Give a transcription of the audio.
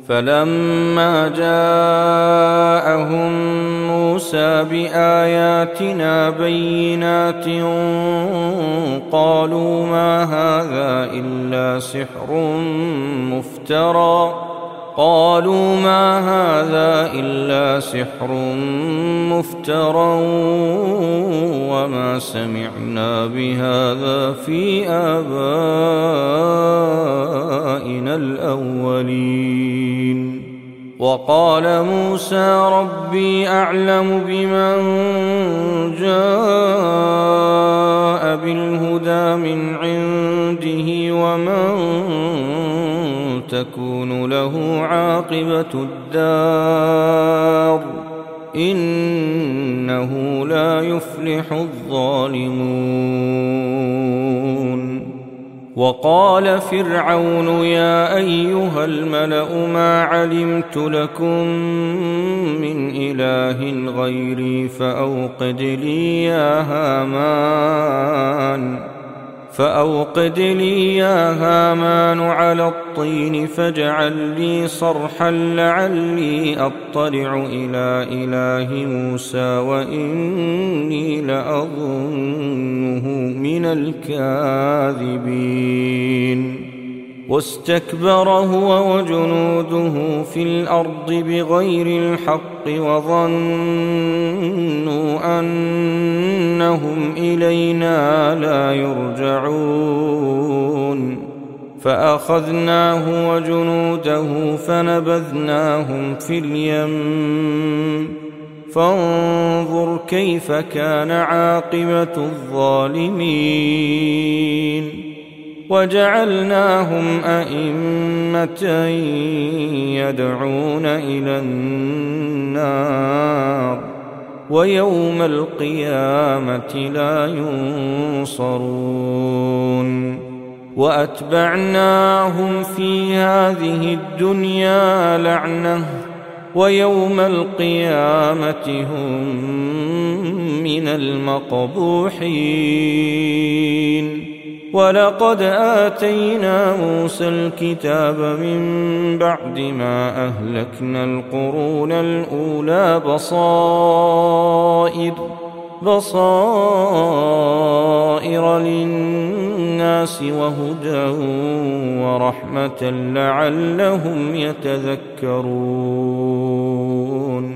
فلما جاءهم موسى بآياتنا بينات قالوا ما هذا إلا سحر مفترى وما سمعنا بهذا في آبائنا الأولين. وقال موسى ربي أعلم بمن جاء بالهدى من عنده ومن تكون له عاقبة الدار إنه لا يفلح الظالمون. وقال فرعون يا أيها الملأ ما علمت لكم من إله غيري فأوقد لي يا هامان على الطين فاجعل لي صرحا لعلي أطلع إلى إله موسى وإني لأظنه من الكاذبين. واستكبر هو وجنوده في الأرض بغير الحق وظنوا أنهم إلينا لا يرجعون فأخذناه وجنوده فنبذناهم في اليم فانظر كيف كان عاقبة الظالمين. وجعلناهم أئمة يدعون إلى النار ويوم القيامة لا ينصرون. وأتبعناهم في هذه الدنيا لعنة ويوم القيامة هم من المقبوحين. ولقد آتينا موسى الكتاب من بعد ما أهلكنا القرون الأولى بصائر للناس وهدى ورحمة لعلهم يتذكرون.